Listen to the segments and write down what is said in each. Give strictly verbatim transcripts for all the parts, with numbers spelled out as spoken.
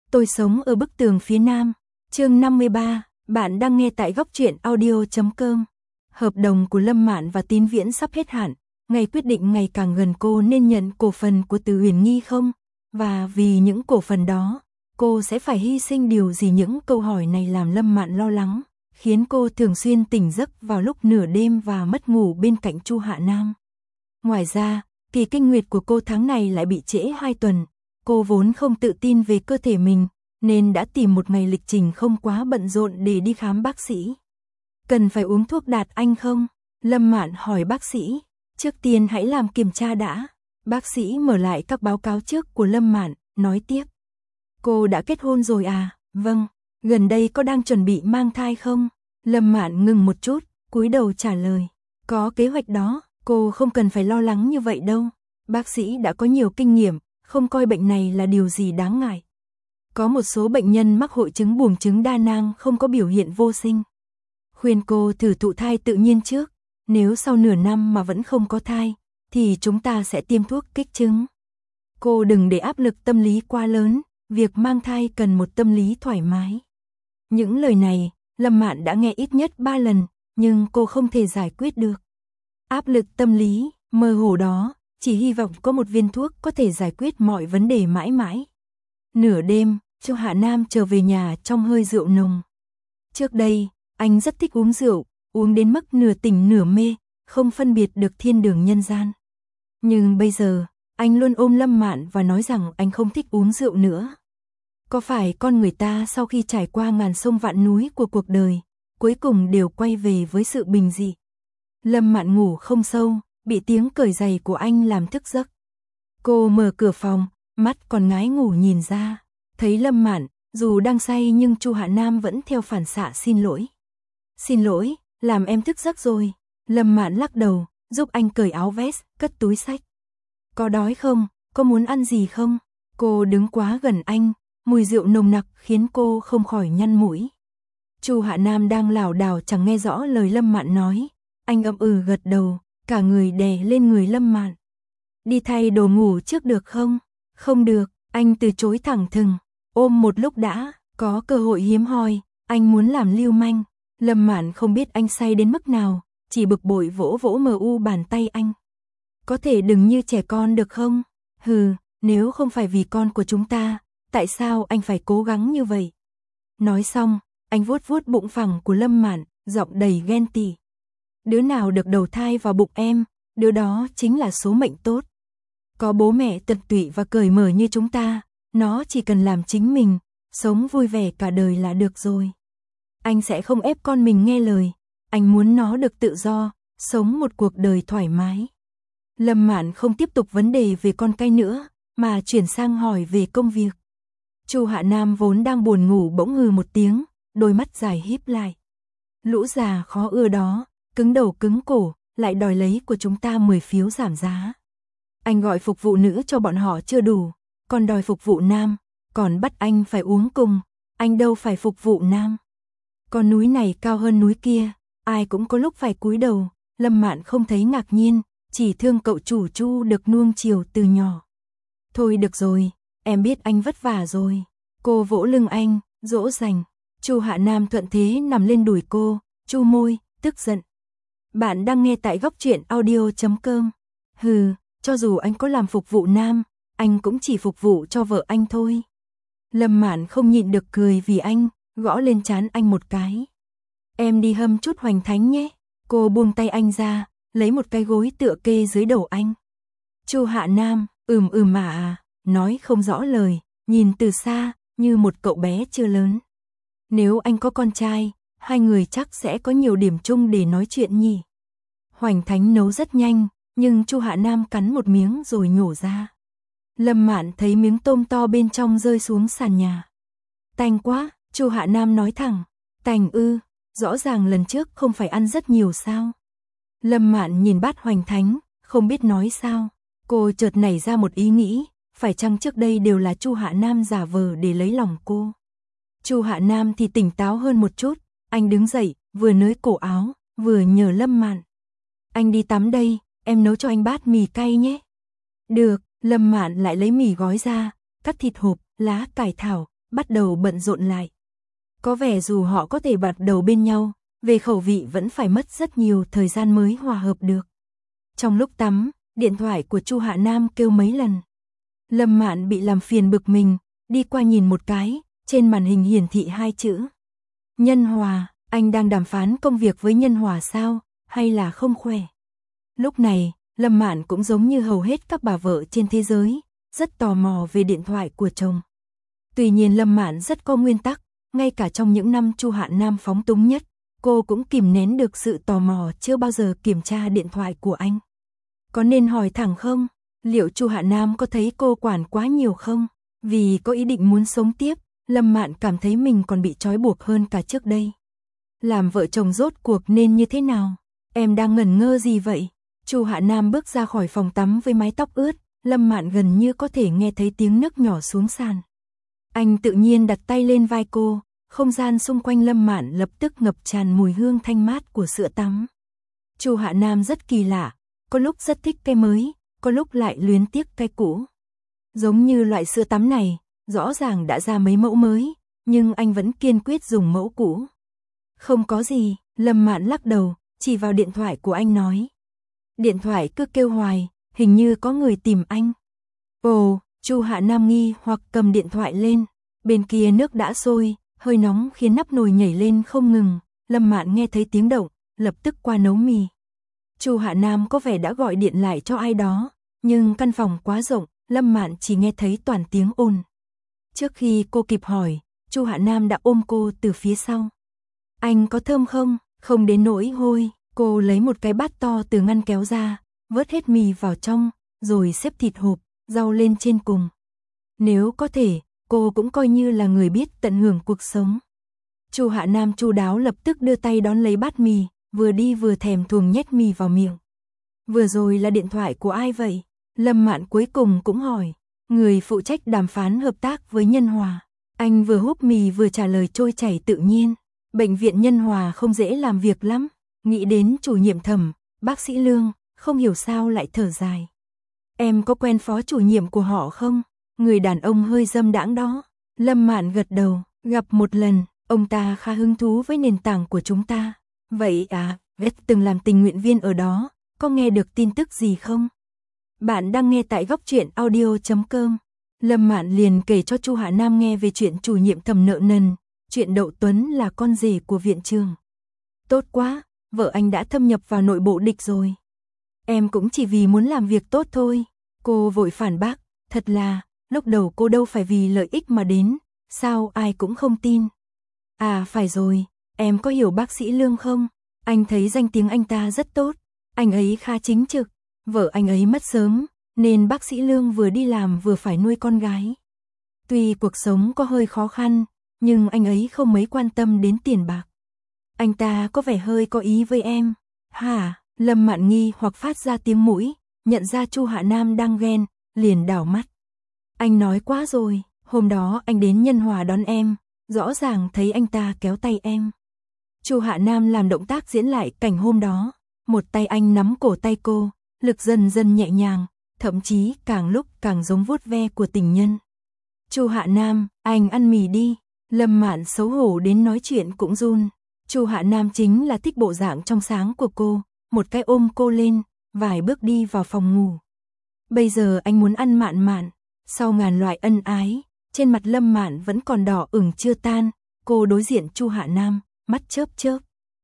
Tôi sống ở bức tường phía nam. Chương năm mươi ba, bạn đang nghe tại góc truyện audio chấm com. Hợp đồng của Lâm Mạn và Tín Viễn sắp hết hạn, ngày quyết định ngày càng gần, cô nên nhận cổ phần của Từ Huyền Nghi không? Và vì những cổ phần đó, cô sẽ phải hy sinh điều gì? Những câu hỏi này làm Lâm Mạn lo lắng, khiến cô thường xuyên tỉnh giấc vào lúc nửa đêm và mất ngủ bên cạnh Chu Hạ Nam. Ngoài ra, kỳ kinh nguyệt của cô tháng này lại bị trễ hai tuần. Cô vốn không tự tin về cơ thể mình, nên đã tìm một ngày lịch trình không quá bận rộn để đi khám bác sĩ. Cần phải uống thuốc đạt anh không? Lâm Mạn hỏi bác sĩ. Trước tiên hãy làm kiểm tra đã. Bác sĩ mở lại các báo cáo trước của Lâm Mạn, nói tiếp. Cô đã kết hôn rồi à? Vâng. Gần đây có đang chuẩn bị mang thai không? Lâm Mạn ngừng một chút, cúi đầu trả lời. Có kế hoạch đó, cô không cần phải lo lắng như vậy đâu. Bác sĩ đã có nhiều kinh nghiệm, không coi bệnh này là điều gì đáng ngại. Có một số bệnh nhân mắc hội chứng buồng trứng đa nang không có biểu hiện vô sinh. Khuyên cô thử thụ thai tự nhiên trước, nếu sau nửa năm mà vẫn không có thai, thì chúng ta sẽ tiêm thuốc kích trứng. Cô đừng để áp lực tâm lý quá lớn, việc mang thai cần một tâm lý thoải mái. Những lời này, Lâm Mạn đã nghe ít nhất ba lần, nhưng cô không thể giải quyết được. Áp lực tâm lý, mơ hồ đó, chỉ hy vọng có một viên thuốc có thể giải quyết mọi vấn đề mãi mãi. Nửa đêm, Chu Hạ Nam trở về nhà trong hơi rượu nồng. Trước đây, anh rất thích uống rượu, uống đến mức nửa tỉnh nửa mê, không phân biệt được thiên đường nhân gian. Nhưng bây giờ, anh luôn ôm Lâm Mạn và nói rằng anh không thích uống rượu nữa. Có phải con người ta sau khi trải qua ngàn sông vạn núi của cuộc đời, cuối cùng đều quay về với sự bình dị? Lâm Mạn ngủ không sâu, bị tiếng cởi giày của anh làm thức giấc. Cô mở cửa phòng, mắt còn ngái ngủ nhìn ra, thấy Lâm Mạn, dù đang say nhưng Chu Hạ Nam vẫn theo phản xạ xin lỗi. Xin lỗi, làm em thức giấc rồi. Lâm Mạn lắc đầu, giúp anh cởi áo vest, cất túi xách. Có đói không? Có muốn ăn gì không? Cô đứng quá gần anh, mùi rượu nồng nặc khiến cô không khỏi nhăn mũi. Chu Hạ Nam đang lảo đảo chẳng nghe rõ lời Lâm Mạn nói. Anh ậm ừ gật đầu, cả người đè lên người Lâm Mạn. Đi thay đồ ngủ trước được không? Không được, anh từ chối thẳng thừng. Ôm một lúc đã, có cơ hội hiếm hoi, anh muốn làm lưu manh. Lâm Mạn không biết anh say đến mức nào, chỉ bực bội vỗ vỗ mờ u bàn tay anh. Có thể đừng như trẻ con được không? Hừ, nếu không phải vì con của chúng ta, tại sao anh phải cố gắng như vậy? Nói xong, anh vuốt vuốt bụng phẳng của Lâm Mạn, giọng đầy ghen tị. Đứa nào được đầu thai vào bụng em, đứa đó chính là số mệnh tốt. Có bố mẹ tận tụy và cởi mở như chúng ta, nó chỉ cần làm chính mình, sống vui vẻ cả đời là được rồi. Anh sẽ không ép con mình nghe lời, anh muốn nó được tự do, sống một cuộc đời thoải mái. Lâm Mạn không tiếp tục vấn đề về con cái nữa, mà chuyển sang hỏi về công việc. Chu Hạ Nam vốn đang buồn ngủ bỗng hừ một tiếng, đôi mắt dài híp lại. Lũ già khó ưa đó, cứng đầu cứng cổ, lại đòi lấy của chúng ta mười phiếu giảm giá. Anh gọi phục vụ nữ cho bọn họ chưa đủ, còn đòi phục vụ nam, còn bắt anh phải uống cùng, anh đâu phải phục vụ nam. Con núi này cao hơn núi kia, ai cũng có lúc phải cúi đầu. Lâm Mạn không thấy ngạc nhiên, chỉ thương cậu chủ Chu được nuông chiều từ nhỏ. Thôi được rồi, em biết anh vất vả rồi. Cô vỗ lưng anh, dỗ dành. Chu Hạ Nam thuận thế nằm lên đùi cô, chu môi, tức giận. Bạn đang nghe tại góc truyện audio chấm com. Hừ, cho dù anh có làm phục vụ nam, anh cũng chỉ phục vụ cho vợ anh thôi. Lâm Mạn không nhịn được cười vì anh, gõ lên trán anh một cái. Em đi hâm chút hoành thánh nhé. Cô buông tay anh ra, lấy một cái gối tựa kê dưới đầu anh. Chu Hạ Nam, ừm ừm mà à, nói không rõ lời, nhìn từ xa, như một cậu bé chưa lớn. Nếu anh có con trai, hai người chắc sẽ có nhiều điểm chung để nói chuyện nhỉ. Hoành thánh nấu rất nhanh, nhưng Chu Hạ Nam cắn một miếng rồi nhổ ra. Lâm Mạn thấy miếng tôm to bên trong rơi xuống sàn nhà. Tanh quá, Chu Hạ Nam nói thẳng. Tanh ư, rõ ràng lần trước không phải ăn rất nhiều sao? Lâm Mạn nhìn bát hoành thánh, không biết nói sao. Cô chợt nảy ra một ý nghĩ, phải chăng trước đây đều là Chu Hạ Nam giả vờ để lấy lòng cô? Chu Hạ Nam thì tỉnh táo hơn một chút, anh đứng dậy, vừa nới cổ áo, vừa nhờ Lâm Mạn. Anh đi tắm đây, em nấu cho anh bát mì cay nhé. Được, Lâm Mạn lại lấy mì gói ra, cắt thịt hộp, lá cải thảo, bắt đầu bận rộn lại. Có vẻ dù họ có thể bắt đầu bên nhau, về khẩu vị vẫn phải mất rất nhiều thời gian mới hòa hợp được. Trong lúc tắm, điện thoại của Chu Hạ Nam kêu mấy lần. Lâm Mạn bị làm phiền bực mình, đi qua nhìn một cái, trên màn hình hiển thị hai chữ. Nhân Hòa, anh đang đàm phán công việc với Nhân Hòa sao, hay là không khỏe? Lúc này, Lâm Mạn cũng giống như hầu hết các bà vợ trên thế giới, rất tò mò về điện thoại của chồng. Tuy nhiên Lâm Mạn rất có nguyên tắc, ngay cả trong những năm Chu Hạ Nam phóng túng nhất, cô cũng kìm nén được sự tò mò, chưa bao giờ kiểm tra điện thoại của anh. Có nên hỏi thẳng không? Liệu Chu Hạ Nam có thấy cô quản quá nhiều không? Vì có ý định muốn sống tiếp, Lâm Mạn cảm thấy mình còn bị trói buộc hơn cả trước đây. Làm vợ chồng rốt cuộc nên như thế nào? Em đang ngẩn ngơ gì vậy? Chu Hạ Nam bước ra khỏi phòng tắm với mái tóc ướt, Lâm Mạn gần như có thể nghe thấy tiếng nước nhỏ xuống sàn. Anh tự nhiên đặt tay lên vai cô, không gian xung quanh Lâm Mạn lập tức ngập tràn mùi hương thanh mát của sữa tắm. Chu Hạ Nam rất kỳ lạ, có lúc rất thích cái mới, có lúc lại luyến tiếc cái cũ. Giống như loại sữa tắm này, rõ ràng đã ra mấy mẫu mới, nhưng anh vẫn kiên quyết dùng mẫu cũ. Không có gì, Lâm Mạn lắc đầu, chỉ vào điện thoại của anh nói. Điện thoại cứ kêu hoài, hình như có người tìm anh. Ồ, Chu Hạ Nam nghi hoặc cầm điện thoại lên, bên kia nước đã sôi, hơi nóng khiến nắp nồi nhảy lên không ngừng, Lâm Mạn nghe thấy tiếng động, lập tức qua nấu mì. Chu Hạ Nam có vẻ đã gọi điện lại cho ai đó, nhưng căn phòng quá rộng, Lâm Mạn chỉ nghe thấy toàn tiếng ồn. Trước khi cô kịp hỏi, Chu Hạ Nam đã ôm cô từ phía sau. Anh có thơm không? Không đến nỗi hôi. Cô lấy một cái bát to từ ngăn kéo ra, vớt hết mì vào trong, rồi xếp thịt hộp, rau lên trên cùng. Nếu có thể, cô cũng coi như là người biết tận hưởng cuộc sống. Chu Hạ Nam chu đáo lập tức đưa tay đón lấy bát mì, vừa đi vừa thèm thuồng nhét mì vào miệng. Vừa rồi là điện thoại của ai vậy? Lâm Mạn cuối cùng cũng hỏi. Người phụ trách đàm phán hợp tác với Nhân Hòa. Anh vừa húp mì vừa trả lời trôi chảy tự nhiên. Bệnh viện Nhân Hòa không dễ làm việc lắm. Nghĩ đến chủ nhiệm Thẩm, bác sĩ Lương, không hiểu sao lại thở dài. Em có quen phó chủ nhiệm của họ không? Người đàn ông hơi dâm đãng đó. Lâm Mạn gật đầu, gặp một lần, ông ta khá hứng thú với nền tảng của chúng ta. Vậy à, Vết từng làm tình nguyện viên ở đó, có nghe được tin tức gì không? Bạn đang nghe tại góc truyện audio chấm com. Lâm Mạn liền kể cho Chu Hạ Nam nghe về chuyện chủ nhiệm Thẩm nợ nần, chuyện Đậu Tuấn là con rể của viện trưởng. Tốt quá, vợ anh đã thâm nhập vào nội bộ địch rồi. Em cũng chỉ vì muốn làm việc tốt thôi. Cô vội phản bác, thật là, lúc đầu cô đâu phải vì lợi ích mà đến, sao ai cũng không tin. À phải rồi, em có hiểu bác sĩ Lương không? Anh thấy danh tiếng anh ta rất tốt, anh ấy khá chính trực, vợ anh ấy mất sớm, nên bác sĩ Lương vừa đi làm vừa phải nuôi con gái. Tuy cuộc sống có hơi khó khăn, nhưng anh ấy không mấy quan tâm đến tiền bạc. Anh ta có vẻ hơi có ý với em. Hả? Lâm Mạn nghi hoặc phát ra tiếng mũi, nhận ra Chu Hạ Nam đang ghen, liền đảo mắt. Anh nói quá rồi, hôm đó anh đến Nhân Hòa đón em, rõ ràng thấy anh ta kéo tay em. Chu Hạ Nam làm động tác diễn lại cảnh hôm đó, một tay anh nắm cổ tay cô, lực dần dần nhẹ nhàng, thậm chí càng lúc càng giống vuốt ve của tình nhân. Chu Hạ Nam, anh ăn mì đi. Lâm Mạn xấu hổ đến nói chuyện cũng run. Chu Hạ Nam chính là thích bộ dạng trong sáng của cô, một cái ôm cô lên, vài bước đi vào phòng ngủ. Bây giờ anh muốn ăn Mạn Mạn, sau ngàn loại ân ái, trên mặt Lâm Mạn vẫn còn đỏ ửng chưa tan, cô đối diện Chu Hạ Nam, mắt chớp chớp.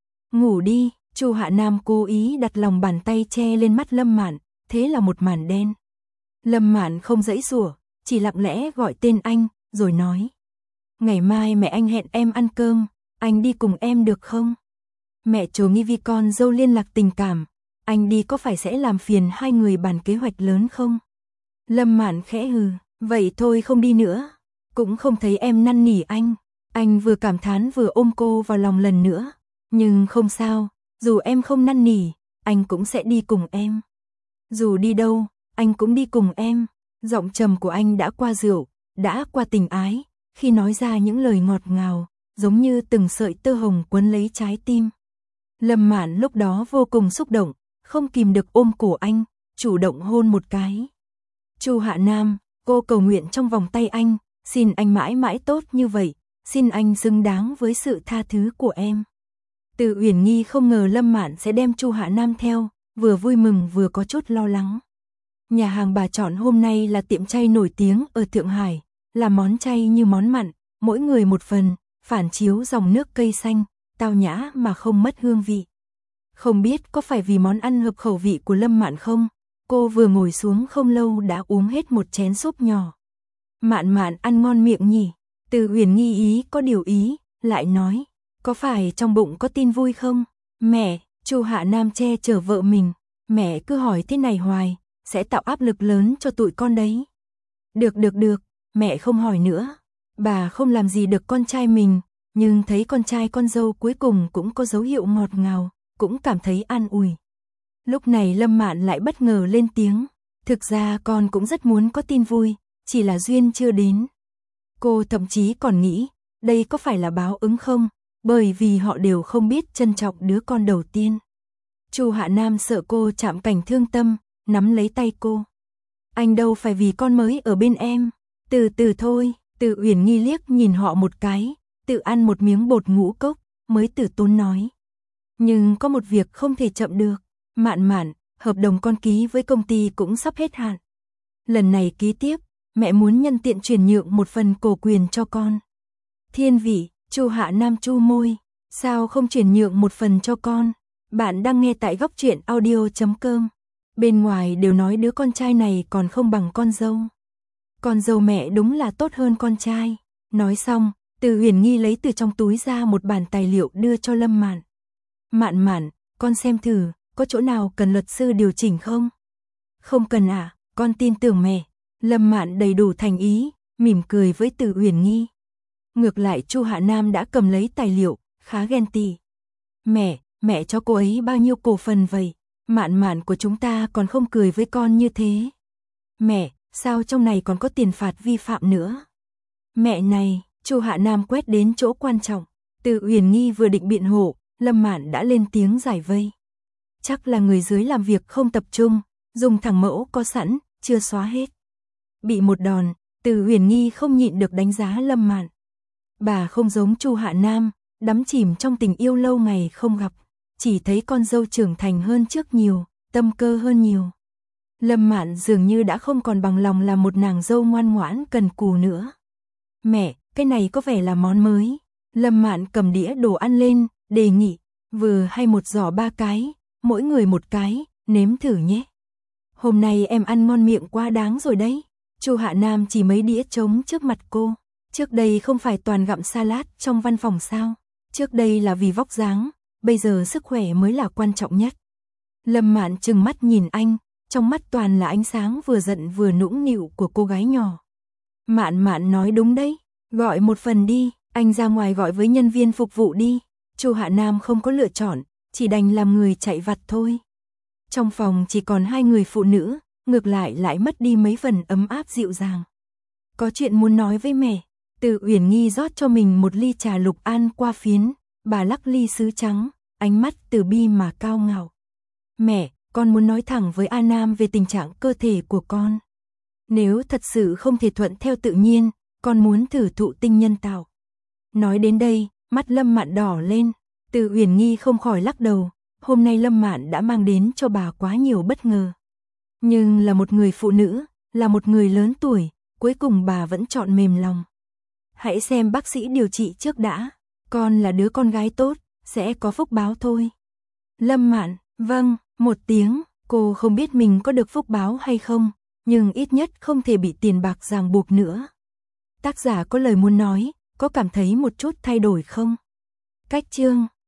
Ngủ đi, Chu Hạ Nam cố ý đặt lòng bàn tay che lên mắt Lâm Mạn, thế là một màn đen. Lâm Mạn không giãy giụa, chỉ lặng lẽ gọi tên anh, rồi nói. Ngày mai mẹ anh hẹn em ăn cơm, anh đi cùng em được không? Mẹ trồ nghi vì con dâu liên lạc tình cảm, anh đi có phải sẽ làm phiền hai người bàn kế hoạch lớn không? Lâm Mạn khẽ hừ, vậy thôi không đi nữa. Cũng không thấy em năn nỉ anh. Anh vừa cảm thán vừa ôm cô vào lòng lần nữa. Nhưng không sao, dù em không năn nỉ, anh cũng sẽ đi cùng em. Dù đi đâu, anh cũng đi cùng em. Giọng trầm của anh đã qua rượu, đã qua tình ái, khi nói ra những lời ngọt ngào, giống như từng sợi tơ hồng quấn lấy trái tim. Lâm Mạn lúc đó vô cùng xúc động, không kìm được ôm cổ anh, chủ động hôn một cái. Chu Hạ Nam, cô cầu nguyện trong vòng tay anh, Xin anh mãi mãi tốt như vậy, xin anh xứng đáng với sự tha thứ của em. Từ Uyển Nhi không ngờ Lâm Mạn sẽ đem Chu Hạ Nam theo, vừa vui mừng vừa có chút lo lắng. Nhà hàng bà chọn hôm nay là tiệm chay nổi tiếng ở Thượng Hải, là món chay như món mặn, mỗi người một phần, phản chiếu dòng nước cây xanh, tao nhã mà không mất hương vị. Không biết có phải vì món ăn hợp khẩu vị của Lâm Mạn không, cô vừa ngồi xuống không lâu đã uống hết một chén súp nhỏ. Mạn Mạn ăn ngon miệng nhỉ? Từ Uyển Nhi ý có điều ý, lại nói, có phải trong bụng có tin vui không? Mẹ, Chu Hạ Nam che chở vợ mình, mẹ cứ hỏi thế này hoài, sẽ tạo áp lực lớn cho tụi con đấy. Được được được, mẹ không hỏi nữa. Bà không làm gì được con trai mình, nhưng thấy con trai con dâu cuối cùng cũng có dấu hiệu ngọt ngào, cũng cảm thấy an ủi. Lúc này Lâm Mạn lại bất ngờ lên tiếng, thực ra con cũng rất muốn có tin vui, chỉ là duyên chưa đến. Cô thậm chí còn nghĩ, đây có phải là báo ứng không, bởi vì họ đều không biết trân trọng đứa con đầu tiên. Chu Hạ Nam sợ cô chạm cảnh thương tâm, nắm lấy tay cô. Anh đâu phải vì con mới ở bên em, từ từ thôi. Từ Uyển Nhi liếc nhìn họ một cái, tự ăn một miếng bột ngũ cốc, mới từ tốn nói. Nhưng có một việc không thể chậm được, Mạn Mạn, hợp đồng con ký với công ty cũng sắp hết hạn. Lần này ký tiếp, mẹ muốn nhân tiện chuyển nhượng một phần cổ quyền cho con. Thiên vị, Chu Hạ Nam chu môi, sao không chuyển nhượng một phần cho con? Bạn đang nghe tại góc truyện audio chấm com. Bên ngoài đều nói đứa con trai này còn không bằng con dâu. Con dâu mẹ đúng là tốt hơn con trai. Nói xong, Từ Uyển Nhi lấy từ trong túi ra một bản tài liệu đưa cho Lâm Mạn. Mạn Mạn, con xem thử, có chỗ nào cần luật sư điều chỉnh không? Không cần ạ, à, con tin tưởng mẹ. Lâm Mạn đầy đủ thành ý, mỉm cười với Từ Uyển Nhi. Ngược lại Chu Hạ Nam đã cầm lấy tài liệu, khá ghen tị. Mẹ, mẹ cho cô ấy bao nhiêu cổ phần vậy? Mạn Mạn của chúng ta còn không cười với con như thế. Mẹ, sao trong này còn có tiền phạt vi phạm nữa? Mẹ này, Chu Hạ Nam quét đến chỗ quan trọng. Từ Uyển Nhi vừa định biện hộ, Lâm Mạn đã lên tiếng giải vây. Chắc là người dưới làm việc không tập trung, dùng thẳng mẫu có sẵn, chưa xóa hết. Bị một đòn, Từ Uyển Nhi không nhịn được đánh giá Lâm Mạn. Bà không giống Chu Hạ Nam, đắm chìm trong tình yêu lâu ngày không gặp, chỉ thấy con dâu trưởng thành hơn trước nhiều, tâm cơ hơn nhiều. Lâm Mạn dường như đã không còn bằng lòng là một nàng dâu ngoan ngoãn cần cù nữa. Mẹ, cái này có vẻ là món mới. Lâm Mạn cầm đĩa đồ ăn lên, đề nghị, vừa hay một giỏ ba cái, mỗi người một cái, nếm thử nhé. Hôm nay em ăn ngon miệng quá đáng rồi đấy. Chu Hạ Nam chỉ mấy đĩa trống trước mặt cô. Trước đây không phải toàn gặm salad trong văn phòng sao? Trước đây là vì vóc dáng, bây giờ sức khỏe mới là quan trọng nhất. Lâm Mạn trừng mắt nhìn anh, trong mắt toàn là ánh sáng vừa giận vừa nũng nịu của cô gái nhỏ. Mạn Mạn nói đúng đấy, gọi một phần đi, anh ra ngoài gọi với nhân viên phục vụ đi. Chu Hạ Nam không có lựa chọn, chỉ đành làm người chạy vặt thôi. Trong phòng chỉ còn hai người phụ nữ, ngược lại lại mất đi mấy phần ấm áp dịu dàng. Có chuyện muốn nói với mẹ. Từ Uyển Nhi rót cho mình một ly trà lục an qua phiến, bà lắc ly sứ trắng, ánh mắt từ bi mà cao ngạo. Mẹ, con muốn nói thẳng với A Nam về tình trạng cơ thể của con. Nếu thật sự không thể thuận theo tự nhiên, con muốn thử thụ tinh nhân tạo. Nói đến đây, mắt Lâm Mạn đỏ lên, Từ Uyển Nhi không khỏi lắc đầu, hôm nay Lâm Mạn đã mang đến cho bà quá nhiều bất ngờ. Nhưng là một người phụ nữ, là một người lớn tuổi, cuối cùng bà vẫn chọn mềm lòng. Hãy xem bác sĩ điều trị trước đã, con là đứa con gái tốt, sẽ có phúc báo thôi. Lâm Mạn, vâng, một tiếng, cô không biết mình có được phúc báo hay không, nhưng ít nhất không thể bị tiền bạc ràng buộc nữa. Tác giả có lời muốn nói, có cảm thấy một chút thay đổi không? Cách chương